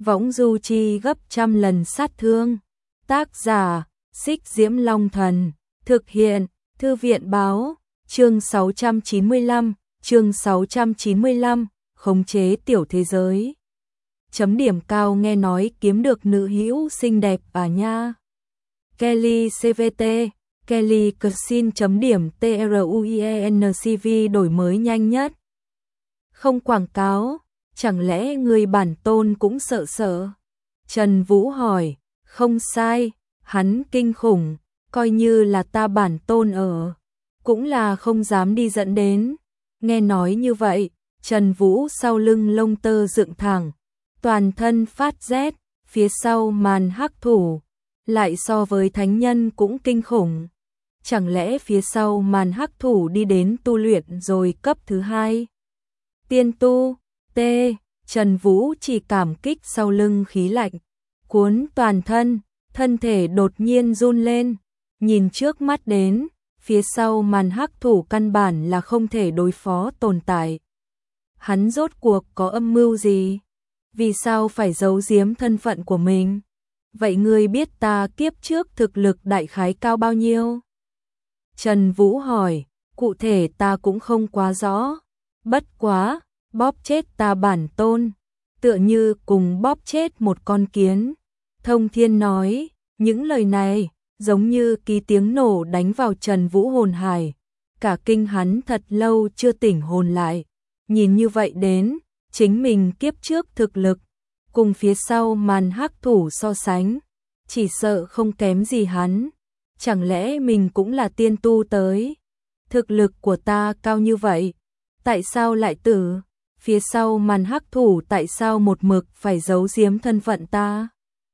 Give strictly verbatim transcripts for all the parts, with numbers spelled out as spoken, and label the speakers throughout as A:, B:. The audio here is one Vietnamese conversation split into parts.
A: võng du chi gấp trăm lần sát thương. Tác giả, Xích Diễm Long Thần. Thực hiện, Thư viện Báo. Chương sáu trăm chín mươi lăm, chương sáu trăm chín mươi lăm, khống chế tiểu thế giới. Chấm điểm cao nghe nói kiếm được nữ hữu xinh đẹp à nha. Kelly xê vê tê, Kelly Cuisine chấm điểm truienCV đổi mới nhanh nhất. Không quảng cáo, chẳng lẽ người bản tôn cũng sợ sợ? Trần Vũ hỏi, không sai, hắn kinh khủng, coi như là ta bản tôn ở, cũng là không dám đi dẫn đến. Nghe nói như vậy, Trần Vũ sau lưng lông tơ dựng thẳng, toàn thân phát rét, phía sau màn hắc thủ, lại so với thánh nhân cũng kinh khủng. Chẳng lẽ phía sau màn hắc thủ đi đến tu luyện rồi cấp thứ hai? Tiên tu, T, Trần Vũ chỉ cảm kích sau lưng khí lạnh, cuốn toàn thân, thân thể đột nhiên run lên, nhìn trước mắt đến, phía sau màn hắc thủ căn bản là không thể đối phó tồn tại. Hắn rốt cuộc có âm mưu gì? Vì sao phải giấu giếm thân phận của mình? Vậy ngươi biết ta kiếp trước thực lực đại khái cao bao nhiêu? Trần Vũ hỏi, cụ thể ta cũng không quá rõ. Bất quá, bóp chết ta bản tôn, tựa như cùng bóp chết một con kiến. Thông Thiên nói, những lời này, giống như ký tiếng nổ đánh vào Trần Vũ hồn hải. Cả kinh hắn thật lâu chưa tỉnh hồn lại. Nhìn như vậy đến, chính mình kiếp trước thực lực, cùng phía sau màn hắc thủ so sánh, chỉ sợ không kém gì hắn. Chẳng lẽ mình cũng là tiên tu tới? Thực lực của ta cao như vậy, tại sao lại tử? Phía sau màn hắc thủ tại sao một mực phải giấu giếm thân phận ta?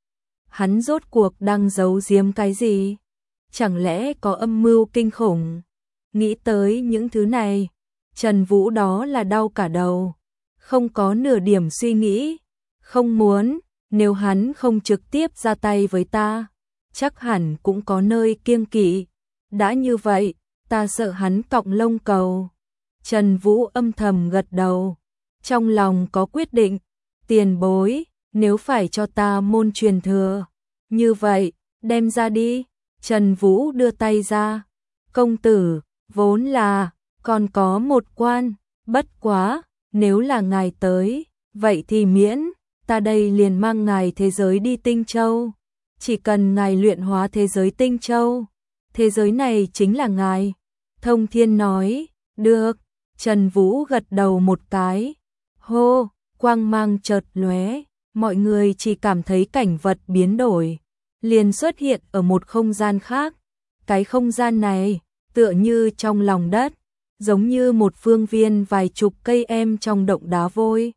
A: Hắn rốt cuộc đang giấu giếm cái gì? Chẳng lẽ có âm mưu kinh khủng? Nghĩ tới những thứ này, Trần Vũ đó là đau cả đầu, không có nửa điểm suy nghĩ, không muốn, nếu hắn không trực tiếp ra tay với ta, chắc hẳn cũng có nơi kiêng kỵ. Đã như vậy, ta sợ hắn cọng lông cầu. Trần Vũ âm thầm gật đầu, trong lòng có quyết định, tiền bối, nếu phải cho ta môn truyền thừa, như vậy, đem ra đi. Trần Vũ đưa tay ra, công tử, vốn là, còn có một quan, bất quá, nếu là ngài tới, vậy thì miễn, ta đây liền mang ngài thế giới đi Tinh Châu. Chỉ cần ngài luyện hóa thế giới Tinh Châu, thế giới này chính là ngài. Thông Thiên nói, được. Trần Vũ gật đầu một cái, hô, quang mang chợt lóe, mọi người chỉ cảm thấy cảnh vật biến đổi, liền xuất hiện ở một không gian khác. Cái không gian này, tựa như trong lòng đất, giống như một phương viên vài chục cây em trong động đá vôi.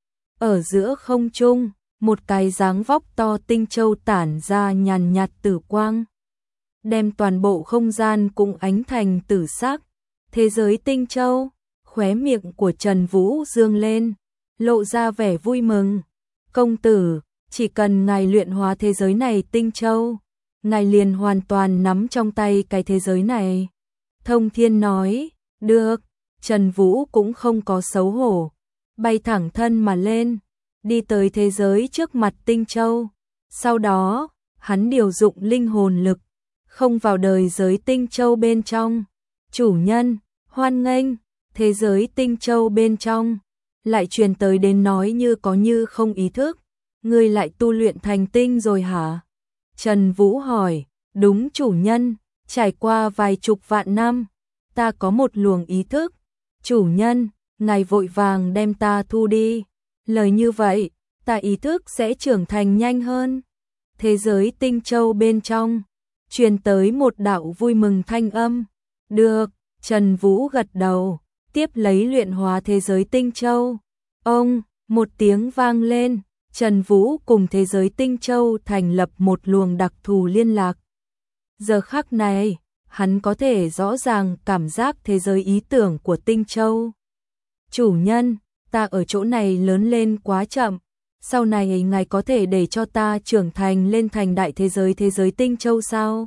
A: Ở giữa không trung, một cái dáng vóc to tinh châu tản ra nhàn nhạt tử quang, đem toàn bộ không gian cũng ánh thành tử sắc. Thế giới Tinh Châu, khóe miệng của Trần Vũ dương lên, lộ ra vẻ vui mừng. Công tử, chỉ cần ngài luyện hóa thế giới này Tinh Châu, ngài liền hoàn toàn nắm trong tay cái thế giới này. Thông Thiên nói, được. Trần Vũ cũng không có xấu hổ, bay thẳng thân mà lên, đi tới thế giới trước mặt Tinh Châu. Sau đó, hắn điều dụng linh hồn lực, không vào đời giới Tinh Châu bên trong. Chủ nhân, hoan nghênh. Thế giới Tinh Châu bên trong, lại truyền tới đến nói như có như không ý thức, ngươi lại tu luyện thành tinh rồi hả? Trần Vũ hỏi, đúng chủ nhân, trải qua vài chục vạn năm, ta có một luồng ý thức. Chủ nhân, ngài vội vàng đem ta thu đi, lời như vậy, ta ý thức sẽ trưởng thành nhanh hơn. Thế giới Tinh Châu bên trong, truyền tới một đạo vui mừng thanh âm. Được, Trần Vũ gật đầu, tiếp lấy luyện hóa thế giới Tinh Châu. Ông, một tiếng vang lên, Trần Vũ cùng thế giới Tinh Châu thành lập một luồng đặc thù liên lạc. Giờ khắc này, hắn có thể rõ ràng cảm giác thế giới ý tưởng của Tinh Châu. Chủ nhân, ta ở chỗ này lớn lên quá chậm, sau này ngài có thể để cho ta trưởng thành lên thành đại thế giới thế giới Tinh Châu sao?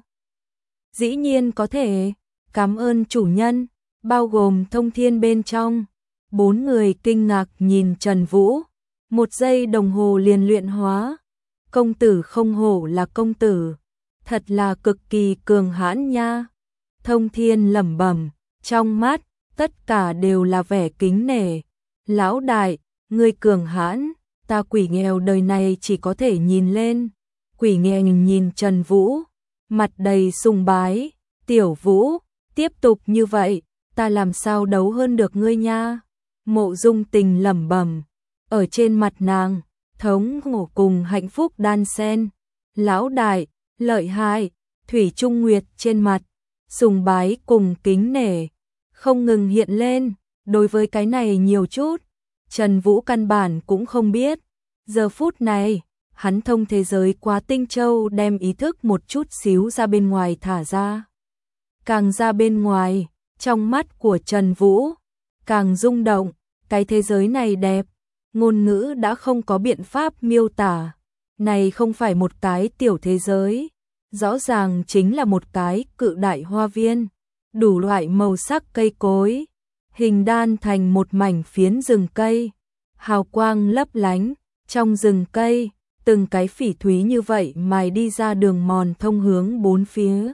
A: Dĩ nhiên có thể, cảm ơn chủ nhân. Bao gồm Thông Thiên bên trong, bốn người kinh ngạc nhìn Trần Vũ, Một giây đồng hồ liền luyện hóa. Công tử không hổ là công tử, thật là cực kỳ cường hãn nha. Thông Thiên lẩm bẩm, trong mắt tất cả đều là vẻ kính nể. Lão đại, ngươi cường hãn, ta quỷ nghèo đời này chỉ có thể nhìn lên. Quỷ nghèo nhìn Trần Vũ, mặt đầy sùng bái. Tiểu Vũ, tiếp tục như vậy, ta làm sao đấu hơn được ngươi nha. Mộ Dung Tình lẩm bẩm, ở trên mặt nàng, thống khổ cùng hạnh phúc đan xen. Lão đại, lợi hại. Thủy Trung Nguyệt trên mặt, sùng bái cùng kính nể không ngừng hiện lên. Đối với cái này nhiều chút, Trần Vũ căn bản cũng không biết. Giờ phút này, hắn thông thế giới quá Tinh Châu, đem ý thức một chút xíu ra bên ngoài thả ra. Càng ra bên ngoài, trong mắt của Trần Vũ càng rung động. Cái thế giới này đẹp, ngôn ngữ đã không có biện pháp miêu tả. Này không phải một cái tiểu thế giới, rõ ràng chính là một cái cự đại hoa viên, đủ loại màu sắc cây cối, hình đan thành một mảnh phiến rừng cây, hào quang lấp lánh. Trong rừng cây, từng cái phỉ thúy như vậy mài đi ra đường mòn thông hướng bốn phía.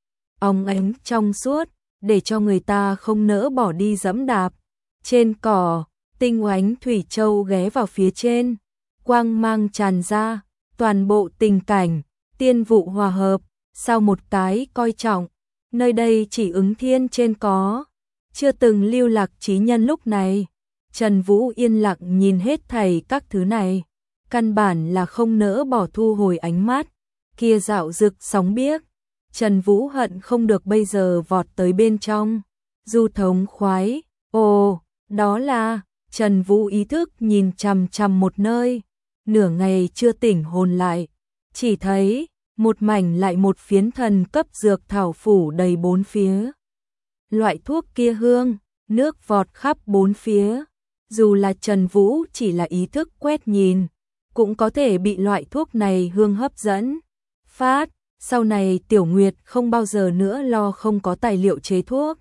A: Óng ánh trong suốt, để cho người ta không nỡ bỏ đi dẫm đạp. Trên cỏ, tinh oánh thủy châu ghé vào phía trên, quang mang tràn ra, toàn bộ tình cảnh, tiên vụ hòa hợp, sau một cái coi trọng, nơi đây chỉ ứng thiên trên có, chưa từng lưu lạc trí nhân. Lúc này, Trần Vũ yên lặng nhìn hết thảy các thứ này, căn bản là không nỡ bỏ thu hồi ánh mắt, kia dạo rực sóng biếc. Trần Vũ hận không được bây giờ vọt tới bên trong, du thống khoái. Ồ, đó là, Trần Vũ ý thức nhìn chằm chằm một nơi, nửa ngày chưa tỉnh hồn lại, chỉ thấy một mảnh lại một phiến thần cấp dược thảo phủ đầy bốn phía. Loại thuốc kia hương, nước vọt khắp bốn phía, dù là Trần Vũ chỉ là ý thức quét nhìn, cũng có thể bị loại thuốc này hương hấp dẫn. Phát, sau này Tiểu Nguyệt không bao giờ nữa lo không có tài liệu chế thuốc.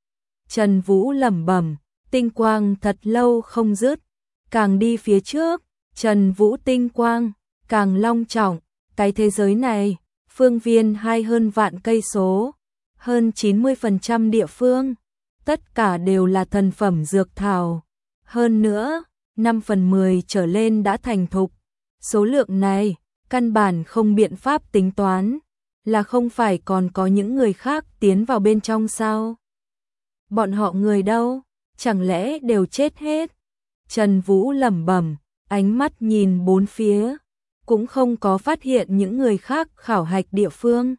A: Trần Vũ lẩm bẩm, tinh quang thật lâu không dứt, càng đi phía trước, Trần Vũ tinh quang càng long trọng. Cái thế giới này, phương viên hai hơn vạn cây số, hơn chín mươi phần trăm địa phương, tất cả đều là thần phẩm dược thảo. Hơn nữa, năm phần mười trở lên đã thành thục. Số lượng này, căn bản không biện pháp tính toán, là không phải còn có những người khác tiến vào bên trong sao? Bọn họ người đâu? Chẳng lẽ đều chết hết? Trần Vũ lẩm bẩm, ánh mắt nhìn bốn phía, cũng không có phát hiện những người khác khảo hạch địa phương.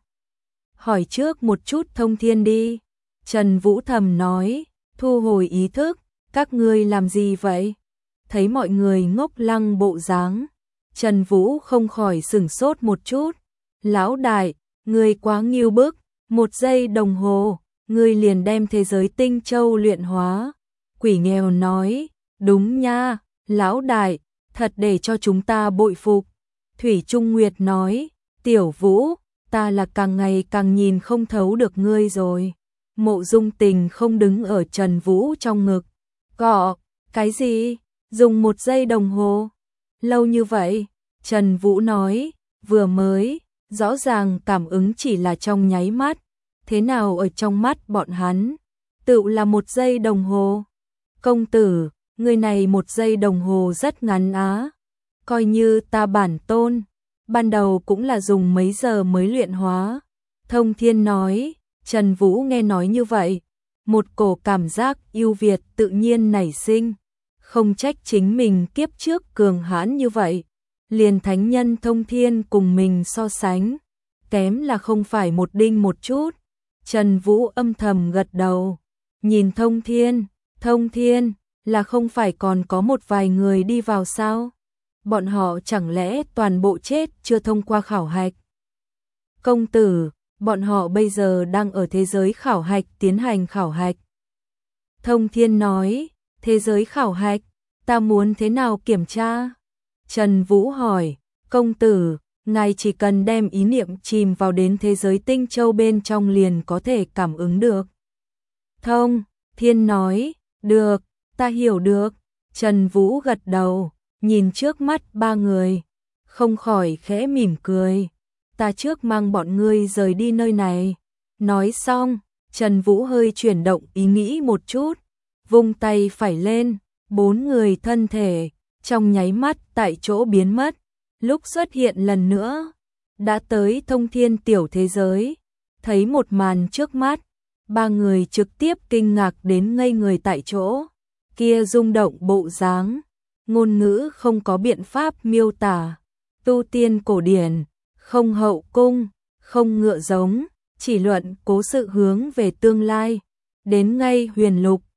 A: Hỏi trước một chút Thông Thiên đi. Trần Vũ thầm nói, thu hồi ý thức, các ngươi làm gì vậy? Thấy mọi người ngốc lăng bộ dáng, Trần Vũ không khỏi sửng sốt một chút. Lão đại, ngươi quá nghiêu bức, một giây đồng hồ, ngươi liền đem thế giới Tinh Châu luyện hóa. Quỷ nghèo nói, đúng nha, lão đại, thật để cho chúng ta bội phục. Thủy Trung Nguyệt nói, Tiểu Vũ, ta là càng ngày càng nhìn không thấu được ngươi rồi. Mộ Dung Tình không đứng ở Trần Vũ trong ngực. Cọ, cái gì? Dùng một giây đồng hồ? Lâu như vậy? Trần Vũ nói, vừa mới, rõ ràng cảm ứng chỉ là trong nháy mắt. Thế nào ở trong mắt bọn hắn? Tự là một giây đồng hồ. Công tử, người này một giây đồng hồ rất ngắn á. Coi như ta bản tôn, ban đầu cũng là dùng mấy giờ mới luyện hóa. Thông Thiên nói. Trần Vũ nghe nói như vậy, một cổ cảm giác yêu Việt tự nhiên nảy sinh, không trách chính mình kiếp trước cường hãn như vậy, liền thánh nhân Thông Thiên cùng mình so sánh, kém là không phải một đinh một chút. Trần Vũ âm thầm gật đầu, nhìn Thông Thiên, Thông Thiên, là không phải còn có một vài người đi vào sao? Bọn họ chẳng lẽ toàn bộ chết chưa thông qua khảo hạch? Công tử, bọn họ bây giờ đang ở thế giới khảo hạch tiến hành khảo hạch. Thông Thiên nói, thế giới khảo hạch, ta muốn thế nào kiểm tra? Trần Vũ hỏi, công tử, ngài chỉ cần đem ý niệm chìm vào đến thế giới Tinh Châu bên trong liền có thể cảm ứng được. Thông Thiên nói, được, ta hiểu được. Trần Vũ gật đầu, nhìn trước mắt ba người, không khỏi khẽ mỉm cười. Ta trước mang bọn ngươi rời đi nơi này. Nói xong, Trần Vũ hơi chuyển động ý nghĩ một chút, vung tay phải lên, bốn người thân thể trong nháy mắt tại chỗ biến mất, lúc xuất hiện lần nữa, đã tới thông thiên tiểu thế giới. Thấy một màn trước mắt, ba người trực tiếp kinh ngạc đến ngây người tại chỗ, kia rung động bộ dáng, ngôn ngữ không có biện pháp miêu tả, tu tiên cổ điển, không hậu cung, không ngựa giống, chỉ luận cố sự hướng về tương lai, đến ngay huyền lục,